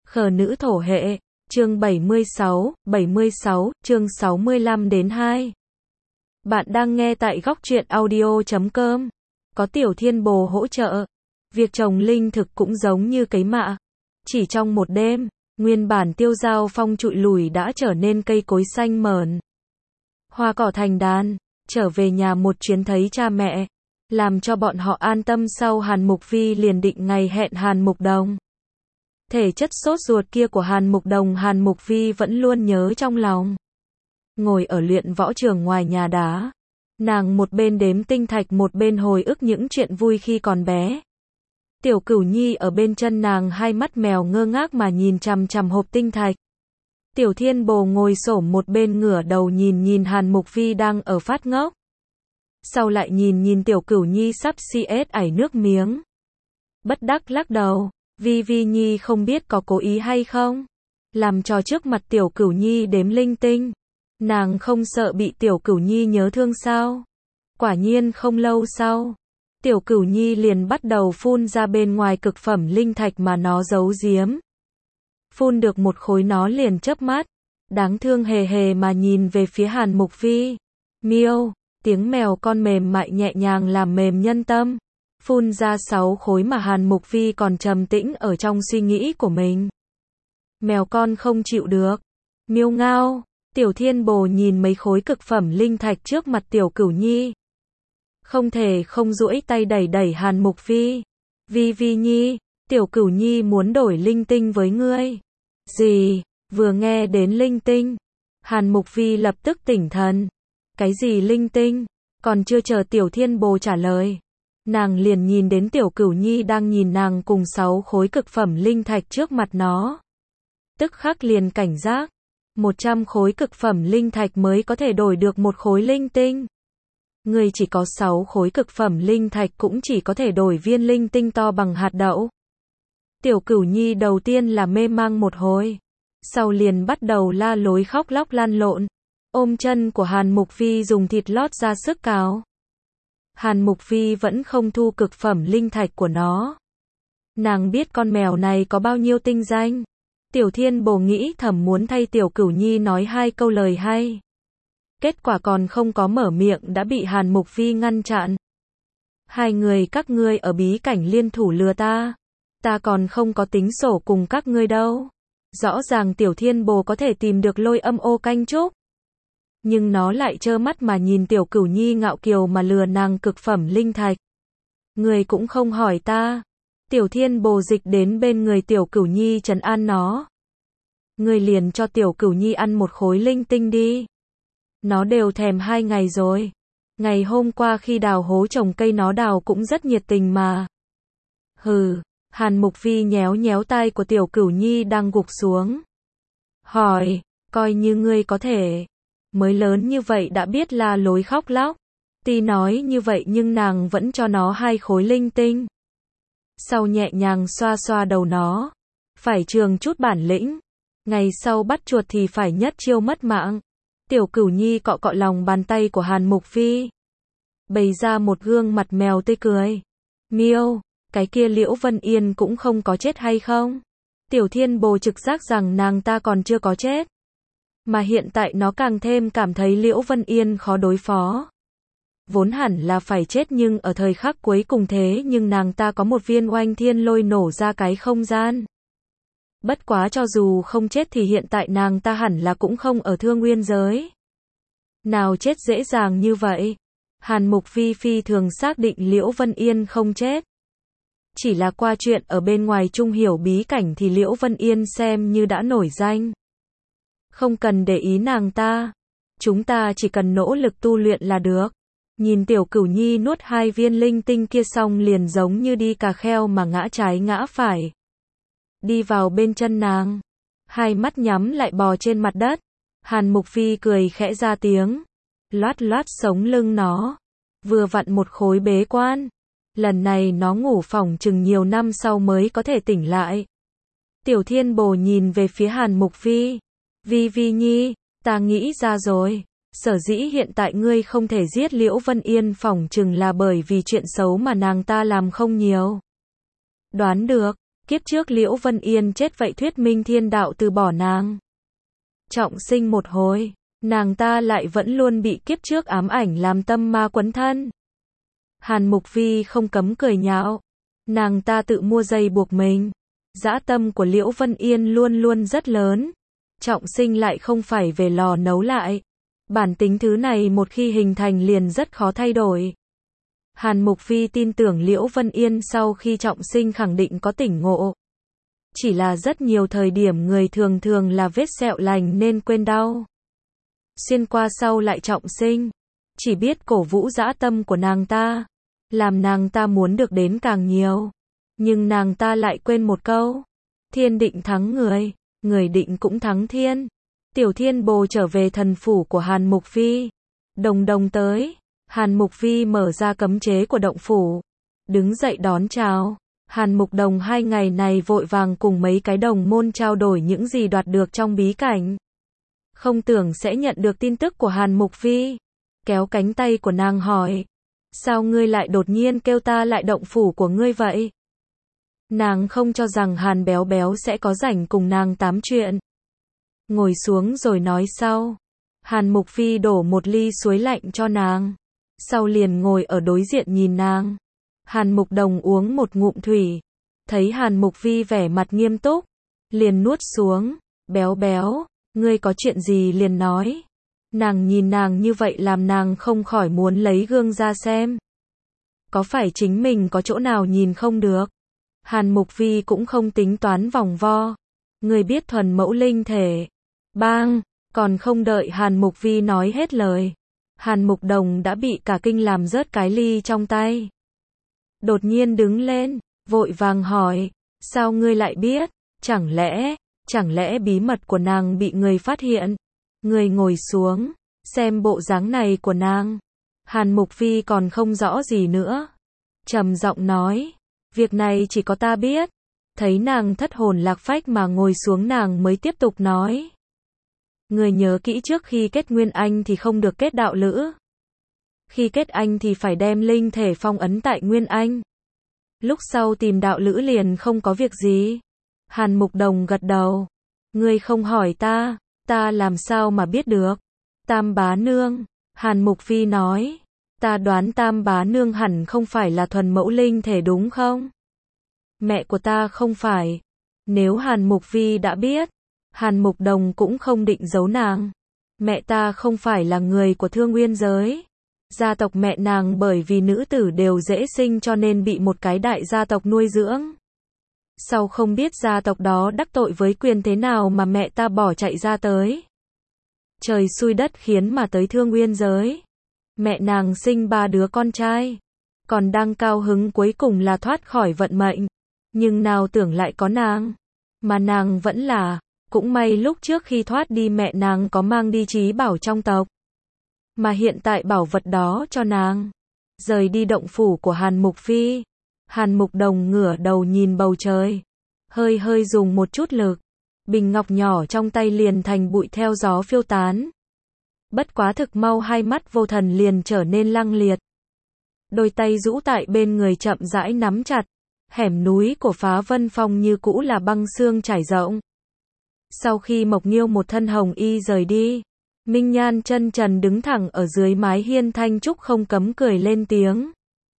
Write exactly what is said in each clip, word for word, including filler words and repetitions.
Khờ nữ thổ hệ, chương bảy mươi sáu, bảy mươi sáu, chương sáu mươi lăm đến hai. Bạn đang nghe tại góc truyện audio chấm com. Có Tiểu Thiên Bồ hỗ trợ. Việc trồng linh thực cũng giống như cấy mạ. Chỉ trong một đêm, nguyên bản tiêu dao phong trụi lùi đã trở nên cây cối xanh mởn. Hoa cỏ thành đàn, trở về nhà một chuyến thấy cha mẹ. Làm cho bọn họ an tâm sau Hàn Mục Vi liền định ngày hẹn Hàn Mục Đồng. Thể chất sốt ruột kia của Hàn Mục Đồng Hàn Mục Vi vẫn luôn nhớ trong lòng. Ngồi ở luyện võ trường ngoài nhà đá, nàng một bên đếm tinh thạch một bên hồi ức những chuyện vui khi còn bé. Tiểu Cửu Nhi ở bên chân nàng hai mắt mèo ngơ ngác mà nhìn chằm chằm hộp tinh thạch. Tiểu Thiên Bồ ngồi xổm một bên ngửa đầu nhìn nhìn Hàn Mục Vi đang ở phát ngốc. Sau lại nhìn nhìn Tiểu Cửu Nhi sắp xi ét ảy nước miếng. Bất đắc lắc đầu, Vi Vi Nhi không biết có cố ý hay không. Làm trò trước mặt Tiểu Cửu Nhi đếm linh tinh. Nàng không sợ bị Tiểu Cửu Nhi nhớ thương sao? Quả nhiên không lâu sau, Tiểu Cửu Nhi liền bắt đầu phun ra bên ngoài cực phẩm linh thạch mà nó giấu giếm. Phun được một khối nó liền chớp mắt, đáng thương hề hề mà nhìn về phía Hàn Mục Vi. Miêu, tiếng mèo con mềm mại nhẹ nhàng làm mềm nhân tâm. Phun ra sáu khối mà Hàn Mục Vi còn trầm tĩnh ở trong suy nghĩ của mình. Mèo con không chịu được. Miêu ngao, Tiểu Thiên Bồ nhìn mấy khối cực phẩm linh thạch trước mặt Tiểu Cửu Nhi. Không thể không duỗi tay đẩy đẩy Hàn Mục Vi. Vi Vi Nhi, Tiểu Cửu Nhi muốn đổi linh tinh với ngươi. Gì? Vừa nghe đến linh tinh, Hàn Mục Vi lập tức tỉnh thần. Cái gì linh tinh? Còn chưa chờ Tiểu Thiên Bồ trả lời, nàng liền nhìn đến Tiểu Cửu Nhi đang nhìn nàng cùng sáu khối cực phẩm linh thạch trước mặt nó. Tức khắc liền cảnh giác. một trăm khối cực phẩm linh thạch mới có thể đổi được một khối linh tinh. Người chỉ có sáu khối cực phẩm linh thạch cũng chỉ có thể đổi viên linh tinh to bằng hạt đậu. Tiểu Cửu Nhi đầu tiên là mê mang một hồi. Sau liền bắt đầu la lối khóc lóc lăn lộn. Ôm chân của Hàn Mục Vi dùng thịt lót ra sức cào. Hàn Mục Vi vẫn không thu cực phẩm linh thạch của nó. Nàng biết con mèo này có bao nhiêu tinh danh. Tiểu Thiên Bồ nghĩ thầm muốn thay Tiểu Cửu Nhi nói hai câu lời hay. Kết quả còn không có mở miệng đã bị Hàn Mục Vi ngăn chặn. Hai người các ngươi ở bí cảnh liên thủ lừa ta. Ta còn không có tính sổ cùng các ngươi đâu. Rõ ràng Tiểu Thiên Bồ có thể tìm được Lôi Âm Ô canh chúc. Nhưng nó lại trơ mắt mà nhìn Tiểu Cửu Nhi ngạo kiều mà lừa nàng cực phẩm linh thạch. Người cũng không hỏi ta. Tiểu Thiên Bồ dịch đến bên người Tiểu Cửu Nhi trấn an nó. Người liền cho Tiểu Cửu Nhi ăn một khối linh tinh đi. Nó đều thèm hai ngày rồi. Ngày hôm qua khi đào hố trồng cây nó đào cũng rất nhiệt tình mà. Hừ, Hàn Mục Vi nhéo nhéo tai của Tiểu Cửu Nhi đang gục xuống. Hỏi, coi như ngươi có thể. Mới lớn như vậy đã biết la lối khóc lóc. Tuy nói như vậy nhưng nàng vẫn cho nó hai khối linh tinh. Sau nhẹ nhàng xoa xoa đầu nó. Phải trường chút bản lĩnh. Ngày sau bắt chuột thì phải nhất chiêu mất mạng. Tiểu Cửu Nhi cọ cọ lòng bàn tay của Hàn Mục Vi. Bày ra một gương mặt mèo tươi cười. Miêu, cái kia Liễu Vân Yên cũng không có chết hay không? Tiểu Thiên Bồ trực giác rằng nàng ta còn chưa có chết. Mà hiện tại nó càng thêm cảm thấy Liễu Vân Yên khó đối phó. Vốn hẳn là phải chết nhưng ở thời khắc cuối cùng thế nhưng nàng ta có một viên oanh thiên lôi nổ ra cái không gian. Bất quá cho dù không chết thì hiện tại nàng ta hẳn là cũng không ở Thương Nguyên giới. Nào chết dễ dàng như vậy. Hàn Mục Vi phi thường xác định Liễu Vân Yên không chết. Chỉ là qua chuyện ở bên ngoài trung hiểu bí cảnh thì Liễu Vân Yên xem như đã nổi danh. Không cần để ý nàng ta. Chúng ta chỉ cần nỗ lực tu luyện là được. Nhìn Tiểu Cửu Nhi nuốt hai viên linh tinh kia xong liền giống như đi cà kheo mà ngã trái ngã phải. Đi vào bên chân nàng. Hai mắt nhắm lại bò trên mặt đất. Hàn Mục Vi cười khẽ ra tiếng. Loát loát sống lưng nó. Vừa vặn một khối bế quan. Lần này nó ngủ phỏng chừng nhiều năm sau mới có thể tỉnh lại. Tiểu Thiên Bồ nhìn về phía Hàn Mục Vi. Vi Vi Nhi, ta nghĩ ra rồi. Sở dĩ hiện tại ngươi không thể giết Liễu Vân Yên phỏng chừng là bởi vì chuyện xấu mà nàng ta làm không nhiều. Đoán được. Kiếp trước Liễu Vân Yên chết vậy thuyết minh thiên đạo từ bỏ nàng. Trọng sinh một hồi, nàng ta lại vẫn luôn bị kiếp trước ám ảnh làm tâm ma quấn thân. Hàn Mục Vi không cấm cười nhạo. Nàng ta tự mua dây buộc mình. Dã tâm của Liễu Vân Yên luôn luôn rất lớn. Trọng sinh lại không phải về lò nấu lại. Bản tính thứ này một khi hình thành liền rất khó thay đổi. Hàn Mục Vi tin tưởng Liễu Vân Yên sau khi trọng sinh khẳng định có tỉnh ngộ. Chỉ là rất nhiều thời điểm người thường thường là vết sẹo lành nên quên đau. Xuyên qua sau lại trọng sinh. Chỉ biết cổ vũ dã tâm của nàng ta. Làm nàng ta muốn được đến càng nhiều. Nhưng nàng ta lại quên một câu. Thiên định thắng người. Người định cũng thắng thiên. Tiểu Thiên Bồ trở về thần phủ của Hàn Mục Vi. Đồng đồng tới. Hàn Mục Vi mở ra cấm chế của động phủ. Đứng dậy đón chào. Hàn Mục Đồng hai ngày này vội vàng cùng mấy cái đồng môn trao đổi những gì đoạt được trong bí cảnh. Không tưởng sẽ nhận được tin tức của Hàn Mục Vi. Kéo cánh tay của nàng hỏi. Sao ngươi lại đột nhiên kêu ta lại động phủ của ngươi vậy? Nàng không cho rằng Hàn Béo Béo sẽ có rảnh cùng nàng tám chuyện. Ngồi xuống rồi nói sau. Hàn Mục Vi đổ một ly suối lạnh cho nàng. Sau liền ngồi ở đối diện nhìn nàng. Hàn Mục Đồng uống một ngụm thủy. Thấy Hàn Mục Vi vẻ mặt nghiêm túc. Liền nuốt xuống. Béo béo, ngươi có chuyện gì liền nói. Nàng nhìn nàng như vậy làm nàng không khỏi muốn lấy gương ra xem. Có phải chính mình có chỗ nào nhìn không được? Hàn Mục Vi cũng không tính toán vòng vo. Ngươi biết thuần mẫu linh thể. Bang, còn không đợi Hàn Mục Vi nói hết lời. Hàn Mục Đồng đã bị cả kinh làm rớt cái ly trong tay. Đột nhiên đứng lên, vội vàng hỏi. Sao ngươi lại biết? Chẳng lẽ, chẳng lẽ bí mật của nàng bị người phát hiện? Ngươi ngồi xuống, xem bộ dáng này của nàng. Hàn Mục Vi còn không rõ gì nữa. Trầm giọng nói. Việc này chỉ có ta biết. Thấy nàng thất hồn lạc phách mà ngồi xuống nàng mới tiếp tục nói. Người nhớ kỹ trước khi kết nguyên anh thì không được kết đạo lữ. Khi kết anh thì phải đem linh thể phong ấn tại nguyên anh. Lúc sau tìm đạo lữ liền không có việc gì. Hàn Mục Đồng gật đầu. Ngươi không hỏi ta, ta làm sao mà biết được. Tam bá nương. Hàn Mục Vi nói. Ta đoán Tam bá nương hẳn không phải là thuần mẫu linh thể đúng không? Mẹ của ta không phải. Nếu Hàn Mục Vi đã biết, Hàn Mục Đồng cũng không định giấu nàng. Mẹ ta không phải là người của Thương Nguyên giới. Gia tộc mẹ nàng bởi vì nữ tử đều dễ sinh cho nên bị một cái đại gia tộc nuôi dưỡng. Sau không biết gia tộc đó đắc tội với quyền thế nào mà mẹ ta bỏ chạy ra tới. Trời xui đất khiến mà tới Thương Nguyên giới. Mẹ nàng sinh ba đứa con trai. Còn đang cao hứng cuối cùng là thoát khỏi vận mệnh. Nhưng nào tưởng lại có nàng. Mà nàng vẫn là, cũng may lúc trước khi thoát đi mẹ nàng có mang đi trí bảo trong tộc. Mà hiện tại bảo vật đó cho nàng. Rời đi động phủ của Hàn Mục Phi. Hàn Mục Đồng ngửa đầu nhìn bầu trời. Hơi hơi dùng một chút lực. Bình ngọc nhỏ trong tay liền thành bụi theo gió phiêu tán. Bất quá thực mau hai mắt vô thần liền trở nên lăng liệt. Đôi tay rũ tại bên người chậm rãi nắm chặt. Hẻm núi của Phá Vân Phong như cũ là băng xương trải rộng. Sau khi Mộc Nghiêu một thân hồng y rời đi, Minh Nhan chân trần đứng thẳng ở dưới mái hiên Thanh Trúc không cấm cười lên tiếng.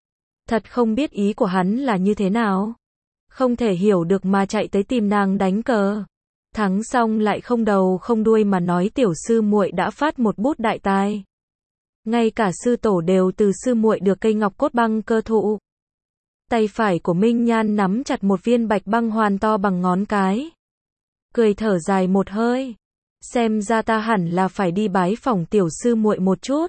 Thật không biết ý của hắn là như thế nào. Không thể hiểu được mà chạy tới tìm nàng đánh cờ. Thắng xong lại không đầu không đuôi mà nói tiểu sư muội đã phát một bút đại tài. Ngay cả sư tổ đều từ sư muội được cây ngọc cốt băng cơ thụ. Tay phải của Minh Nhan nắm chặt một viên bạch băng hoàn to bằng ngón cái. Cười thở dài một hơi. Xem ra ta hẳn là phải đi bái phỏng tiểu sư muội một chút.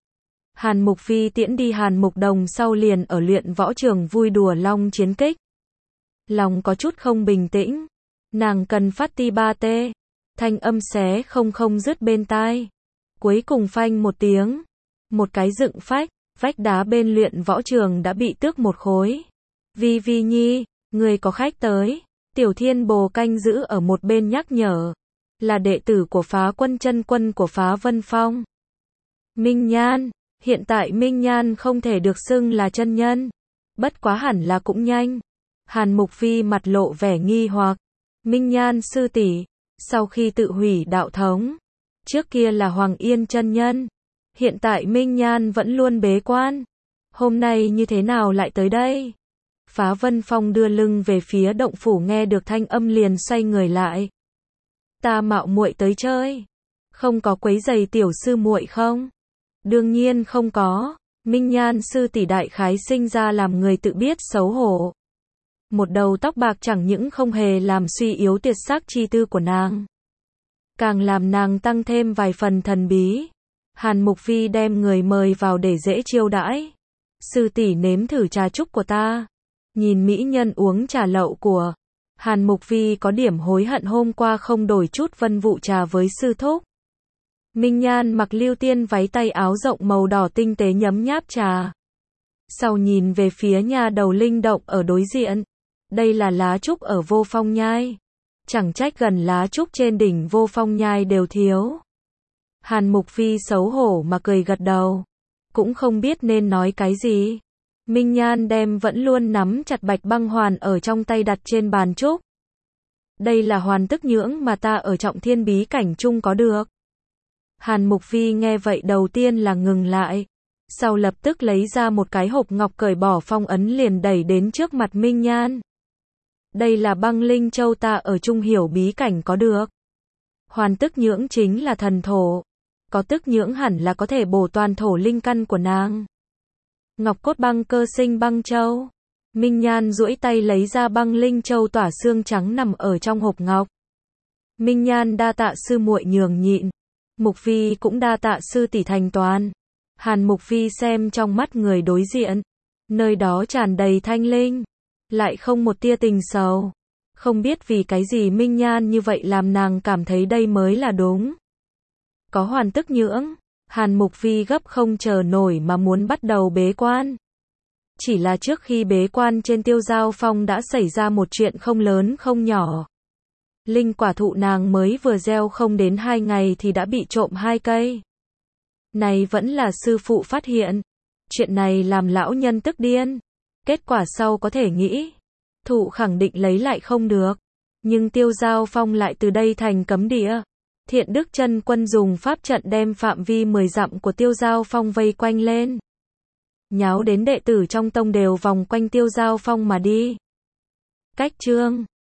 Hàn Mục Phi tiễn đi Hàn Mục Đồng sau liền ở luyện võ trường vui đùa long chiến kích. Lòng có chút không bình tĩnh. Nàng cần phát ti ba tê. Thanh âm xé không không dứt bên tai. Cuối cùng phanh một tiếng. Một cái dựng phách. Vách đá bên luyện võ trường đã bị tước một khối. Vi Vi Nhi, người có khách tới. Tiểu Thiên Bồ canh giữ ở một bên nhắc nhở. Là đệ tử của Phá Quân chân quân của Phá Vân Phong. Minh Nhan, hiện tại Minh Nhan không thể được xưng là chân nhân. Bất quá hẳn là cũng nhanh. Hàn Mục Phi mặt lộ vẻ nghi hoặc. Minh Nhan sư tỷ, sau khi tự hủy đạo thống, trước kia là Hoàng Yên chân nhân, hiện tại Minh Nhan vẫn luôn bế quan, hôm nay như thế nào lại tới đây? Phá Vân Phong đưa lưng về phía động phủ, nghe được thanh âm liền xoay người lại. Ta mạo muội tới chơi, không có quấy giày tiểu sư muội không? Đương nhiên không có, Minh Nhan sư tỷ đại khái sinh ra làm người tự biết xấu hổ. Một đầu tóc bạc chẳng những không hề làm suy yếu tuyệt sắc chi tư của nàng, càng làm nàng tăng thêm vài phần thần bí. Hàn Mục Phi đem người mời vào để dễ chiêu đãi. Sư tỷ nếm thử trà trúc của ta. Nhìn mỹ nhân uống trà lậu của Hàn Mục Phi có điểm hối hận hôm qua không đổi chút vân vụ trà với sư thúc. Minh Nhan mặc lưu tiên váy tay áo rộng màu đỏ tinh tế nhấm nháp trà. Sau nhìn về phía nhà đầu linh động ở đối diện. Đây là lá trúc ở Vô Phong Nhai. Chẳng trách gần lá trúc trên đỉnh Vô Phong Nhai đều thiếu. Hàn Mục Phi xấu hổ mà cười gật đầu. Cũng không biết nên nói cái gì. Minh Nhan đem vẫn luôn nắm chặt bạch băng hoàn ở trong tay đặt trên bàn trúc. Đây là hoàn tức nhưỡng mà ta ở Trọng Thiên bí cảnh chung có được. Hàn Mục Phi nghe vậy đầu tiên là ngừng lại. Sau lập tức lấy ra một cái hộp ngọc, cởi bỏ phong ấn liền đẩy đến trước mặt Minh Nhan. Đây là băng linh châu ta ở Trung Hiểu bí cảnh có được. Hoàn tức nhưỡng chính là thần thổ. Có tức nhưỡng hẳn là có thể bổ toàn thổ linh căn của nàng. Ngọc cốt băng cơ sinh băng châu. Minh Nhan duỗi tay lấy ra băng linh châu tỏa xương trắng nằm ở trong hộp ngọc. Minh Nhan đa tạ sư muội nhường nhịn. Mục Phi cũng đa tạ sư tỷ thành toàn. Hàn Mục Phi xem trong mắt người đối diện. Nơi đó tràn đầy thanh linh. Lại không một tia tình sầu. Không biết vì cái gì Minh Nhan như vậy làm nàng cảm thấy đây mới là đúng. Có hoàn tức nhưỡng, Hàn Mục Phi gấp không chờ nổi mà muốn bắt đầu bế quan. Chỉ là trước khi bế quan trên Tiêu Giao Phong đã xảy ra một chuyện không lớn không nhỏ. Linh quả thụ nàng mới vừa gieo không đến hai ngày thì đã bị trộm hai cây. Này vẫn là sư phụ phát hiện. Chuyện này làm lão nhân tức điên. Kết quả sau có thể nghĩ. Thụ khẳng định lấy lại không được. Nhưng Tiêu Giao Phong lại từ đây thành cấm địa. Thiện Đức Chân Quân dùng pháp trận đem phạm vi mười dặm của Tiêu Giao Phong vây quanh lên. Nháo đến đệ tử trong tông đều vòng quanh Tiêu Giao Phong mà đi. Cách chương